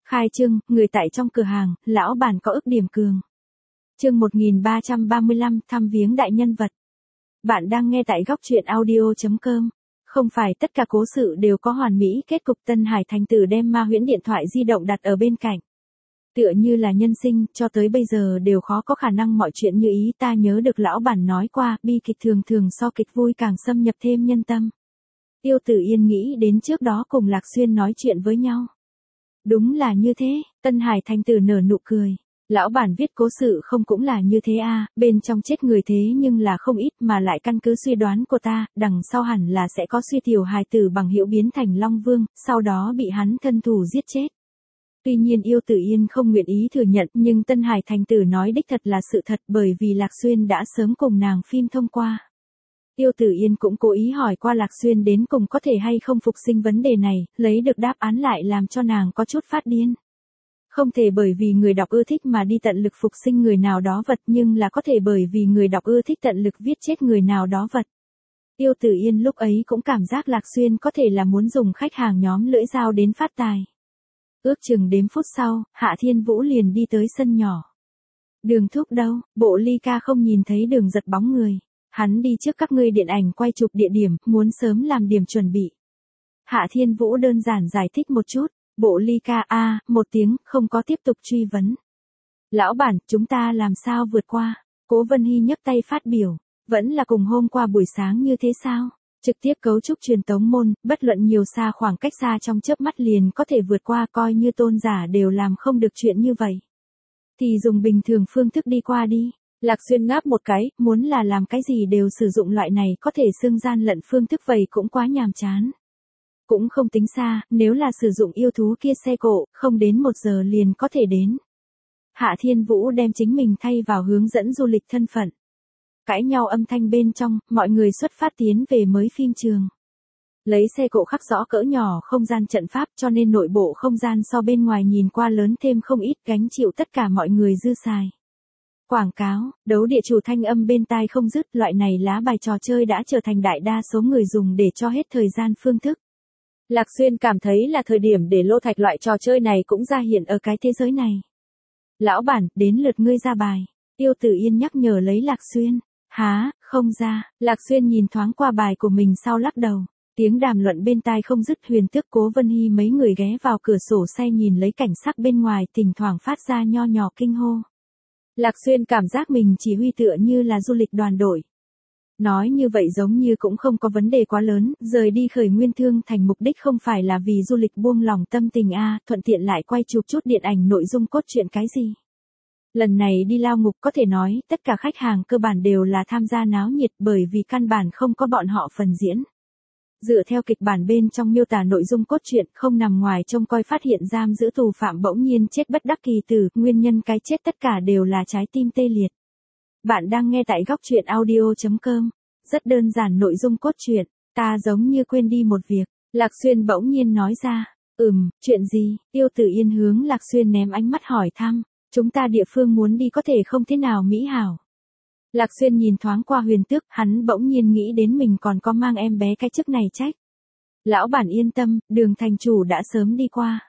Khai trương, người tại trong cửa hàng, lão bản có ức điểm cường. Chương 1335, thăm viếng đại nhân vật. Bạn đang nghe tại góc truyện audio.com. Không phải tất cả cố sự đều có hoàn mỹ kết cục. Tân Hải Thành Tử đem Ma Huyễn điện thoại di động đặt ở bên cạnh. Tựa như là nhân sinh, cho tới bây giờ đều khó có khả năng mọi chuyện như ý. Ta nhớ được lão bản nói qua, bi kịch thường thường so kịch vui càng xâm nhập thêm nhân tâm. Tiêu Tử Yên nghĩ đến trước đó cùng Lạc Xuyên nói chuyện với nhau. Đúng là như thế, Tân Hải Thành Tử nở nụ cười. Lão bản viết cố sự không cũng là như thế à, bên trong chết người thế nhưng là không ít mà lại căn cứ suy đoán của ta, đằng sau hẳn là sẽ có suy tiểu hài tử bằng hữu biến thành Long Vương, sau đó bị hắn thân thủ giết chết. Tuy nhiên Yêu Tử Yên không nguyện ý thừa nhận, nhưng Tân Hải Thành Tử nói đích thật là sự thật bởi vì Lạc Xuyên đã sớm cùng nàng phim thông qua. Yêu Tử Yên cũng cố ý hỏi qua Lạc Xuyên đến cùng có thể hay không phục sinh vấn đề này, lấy được đáp án lại làm cho nàng có chút phát điên. Không thể bởi vì người đọc ưa thích mà đi tận lực phục sinh người nào đó vật, nhưng là có thể bởi vì người đọc ưa thích tận lực viết chết người nào đó vật. Yêu Tử Yên lúc ấy cũng cảm giác Lạc Xuyên có thể là muốn dùng khách hàng nhóm lưỡi dao đến phát tài. Ước chừng đếm phút sau, Hạ Thiên Vũ liền đi tới sân nhỏ. Đường Thúc đâu? Bộ Ly Ca không nhìn thấy Đường Giật bóng người. Hắn đi trước các ngươi điện ảnh quay chụp địa điểm, muốn sớm làm điểm chuẩn bị. Hạ Thiên Vũ đơn giản giải thích một chút. Bộ Ly Ca một tiếng, không có tiếp tục truy vấn. Lão bản, chúng ta làm sao vượt qua? Cố Vân Hy nhấc tay phát biểu. Vẫn là cùng hôm qua buổi sáng như thế sao? Trực tiếp cấu trúc truyền tống môn, bất luận nhiều xa khoảng cách xa trong chớp mắt liền có thể vượt qua, coi như tôn giả đều làm không được chuyện như vậy. Thì dùng bình thường phương thức đi qua đi. Lạc Xuyên ngáp một cái, muốn là làm cái gì đều sử dụng loại này có thể xương gian lận phương thức vậy cũng quá nhàm chán. Cũng không tính xa, nếu là sử dụng yêu thú kia xe cộ, không đến 1 giờ liền có thể đến. Hạ Thiên Vũ đem chính mình thay vào hướng dẫn du lịch thân phận. Cãi nhau âm thanh bên trong, mọi người xuất phát tiến về mới phim trường. Lấy xe cộ khắc rõ cỡ nhỏ không gian trận pháp cho nên nội bộ không gian so bên ngoài nhìn qua lớn thêm không ít, gánh chịu tất cả mọi người dư xài. Quảng cáo, đấu địa chủ thanh âm bên tai không dứt, loại này lá bài trò chơi đã trở thành đại đa số người dùng để cho hết thời gian phương thức. Lạc Xuyên cảm thấy là thời điểm để lô thạch loại trò chơi này cũng ra hiện ở cái thế giới này. Lão bản, đến lượt ngươi ra bài. Yêu Tử Yên nhắc nhở lấy Lạc Xuyên. Há, không ra. Lạc Xuyên nhìn thoáng qua bài của mình sau lắc đầu. Tiếng đàm luận bên tai không dứt, Huyền Tước, Cố Vân Hy mấy người ghé vào cửa sổ xe nhìn lấy cảnh sắc bên ngoài, thỉnh thoảng phát ra nho nhỏ kinh hô. Lạc Xuyên cảm giác mình chỉ huy tựa như là du lịch đoàn đội. Nói như vậy giống như cũng không có vấn đề quá lớn, rời đi Khởi Nguyên Thương Thành mục đích không phải là vì du lịch buông lòng tâm tình thuận tiện lại quay chụp chút điện ảnh nội dung cốt truyện cái gì. Lần này đi lao ngục có thể nói, tất cả khách hàng cơ bản đều là tham gia náo nhiệt bởi vì căn bản không có bọn họ phần diễn. Dựa theo kịch bản bên trong miêu tả nội dung cốt truyện, không nằm ngoài trông coi phát hiện giam giữ tù phạm bỗng nhiên chết bất đắc kỳ tử, nguyên nhân cái chết tất cả đều là trái tim tê liệt. Bạn đang nghe tại góc truyện audio.com. Rất đơn giản nội dung cốt truyện, ta giống như quên đi một việc. Lạc Xuyên bỗng nhiên nói ra. Chuyện gì? Yêu Tử Yên hướng Lạc Xuyên ném ánh mắt hỏi thăm. Chúng ta địa phương muốn đi có thể không thế nào mỹ hảo. Lạc Xuyên nhìn thoáng qua Huyền Tước, hắn bỗng nhiên nghĩ đến mình còn có mang em bé cái chức này trách. Lão bản yên tâm, Đường thành chủ đã sớm đi qua.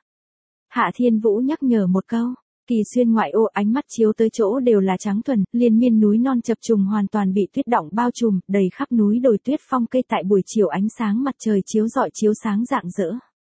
Hạ Thiên Vũ nhắc nhở một câu. Kỳ Xuyên ngoại ô, ánh mắt chiếu tới chỗ đều là trắng thuần, liên miên núi non chập trùng hoàn toàn bị tuyết đọng bao trùm, đầy khắp núi đồi tuyết phong cây tại buổi chiều ánh sáng mặt trời chiếu rọi chiếu sáng rạng rỡ.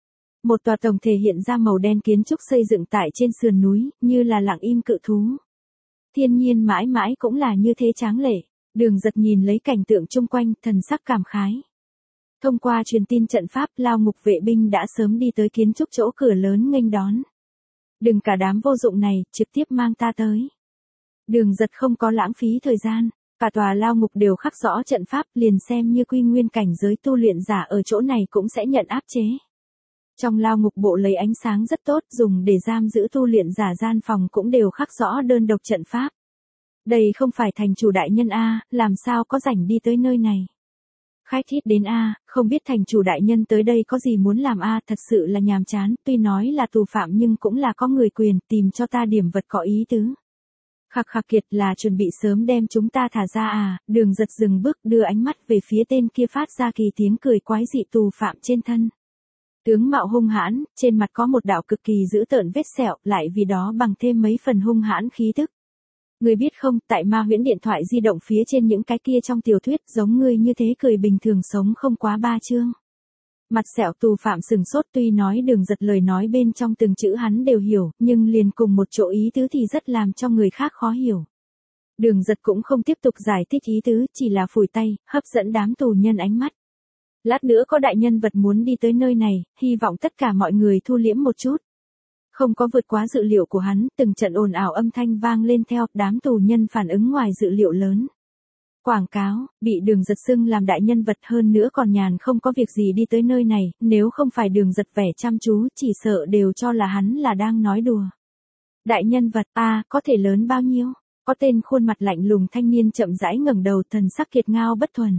Một tòa tổng thể hiện ra màu đen kiến trúc xây dựng tại trên sườn núi, như là lặng im cự thú. Thiên nhiên mãi mãi cũng là như thế tráng lệ. Đường Giật nhìn lấy cảnh tượng chung quanh, thần sắc cảm khái. Thông qua truyền tin trận pháp, lao ngục vệ binh đã sớm đi tới kiến trúc chỗ cửa lớn nghênh đón. Đừng cả đám vô dụng này, trực tiếp mang ta tới. Đường Giật không có lãng phí thời gian, cả tòa lao ngục đều khắc rõ trận pháp, liền xem như quy nguyên cảnh giới tu luyện giả ở chỗ này cũng sẽ nhận áp chế. Trong lao ngục bộ lấy ánh sáng rất tốt, dùng để giam giữ tu luyện giả gian phòng cũng đều khắc rõ đơn độc trận pháp. Đây không phải thành chủ đại nhân làm sao có rảnh đi tới nơi này. Khách thiết đến không biết thành chủ đại nhân tới đây có gì muốn làm thật sự là nhàm chán, tuy nói là tù phạm nhưng cũng là có người quyền, tìm cho ta điểm vật có ý tứ. Khặc khặc kiệt là chuẩn bị sớm đem chúng ta thả ra Đường Giật dừng bước đưa ánh mắt về phía tên kia phát ra kỳ tiếng cười quái dị tù phạm trên thân. Tướng mạo hung hãn, trên mặt có một đạo cực kỳ dữ tợn vết sẹo, lại vì đó bằng thêm mấy phần hung hãn khí tức. Ngươi biết không, tại Ma Huyễn điện thoại di động phía trên những cái kia trong tiểu thuyết giống ngươi như thế cười bình thường sống không quá 3 chương. Mặt sẹo tù phạm sừng sốt, tuy nói Đường Giật lời nói bên trong từng chữ hắn đều hiểu, nhưng liền cùng một chỗ ý tứ thì rất làm cho người khác khó hiểu. Đường Giật cũng không tiếp tục giải thích ý tứ, chỉ là phủi tay, hấp dẫn đám tù nhân ánh mắt. Lát nữa có đại nhân vật muốn đi tới nơi này, hy vọng tất cả mọi người thu liễm một chút. Không có vượt quá dự liệu của hắn, từng trận ồn ào âm thanh vang lên theo, đám tù nhân phản ứng ngoài dự liệu lớn. Quảng cáo, bị Đường Giật xưng làm đại nhân vật, hơn nữa còn nhàn không có việc gì đi tới nơi này, nếu không phải Đường Giật vẻ chăm chú, chỉ sợ đều cho là hắn là đang nói đùa. Đại nhân vật, có thể lớn bao nhiêu? Có tên khuôn mặt lạnh lùng thanh niên chậm rãi ngẩng đầu, thần sắc kiệt ngao bất thuần.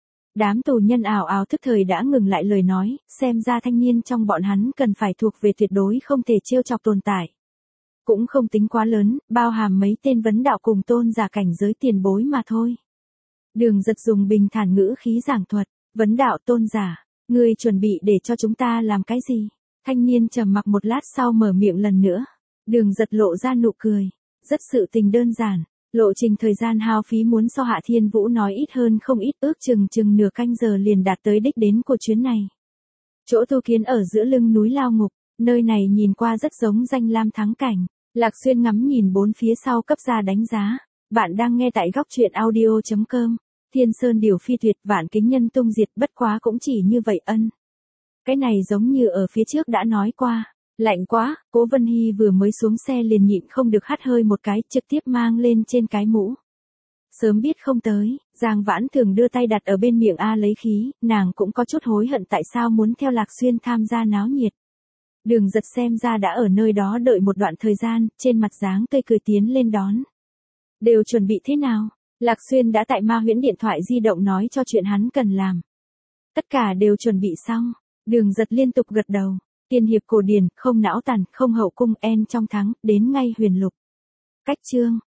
Đám tù nhân ào ào thức thời đã ngừng lại lời nói, xem ra thanh niên trong bọn hắn cần phải thuộc về tuyệt đối không thể trêu chọc tồn tại. Cũng không tính quá lớn, bao hàm mấy tên vấn đạo cùng tôn giả cảnh giới tiền bối mà thôi. Đường Giật dùng bình thản ngữ khí giảng thuật, vấn đạo tôn giả, ngươi chuẩn bị để cho chúng ta làm cái gì? Thanh niên trầm mặc một lát sau mở miệng lần nữa. Đường Giật lộ ra nụ cười, rất sự tình đơn giản. Lộ trình thời gian hao phí muốn so Hạ Thiên Vũ nói ít hơn không ít, ước chừng nửa canh giờ liền đạt tới đích đến của chuyến này. Chỗ tu kiến ở giữa lưng núi Lao Ngục, nơi này nhìn qua rất giống danh lam thắng cảnh. Lạc Xuyên ngắm nhìn bốn phía sau cấp ra đánh giá. Bạn đang nghe tại góc truyện audio.com. Thiên Sơn điều phi tuyệt, vạn kính nhân tung diệt, bất quá cũng chỉ như vậy ân. Cái này giống như ở phía trước đã nói qua. Lạnh quá, Cố Vân Hy vừa mới xuống xe liền nhịn không được hắt hơi một cái, trực tiếp mang lên trên cái mũ. Sớm biết không tới, Giang Vãn Thường đưa tay đặt ở bên miệng lấy khí, nàng cũng có chút hối hận tại sao muốn theo Lạc Xuyên tham gia náo nhiệt. Đường Giật xem ra đã ở nơi đó đợi một đoạn thời gian, trên mặt dáng tươi cười tiến lên đón. Đều chuẩn bị thế nào? Lạc Xuyên đã tại Ma Huyễn điện thoại di động nói cho chuyện hắn cần làm. Tất cả đều chuẩn bị xong, Đường Giật liên tục gật đầu. Tiên hiệp cổ điển, không não tàn, không hậu cung, en trong thắng, đến ngay huyền lục. Cách chương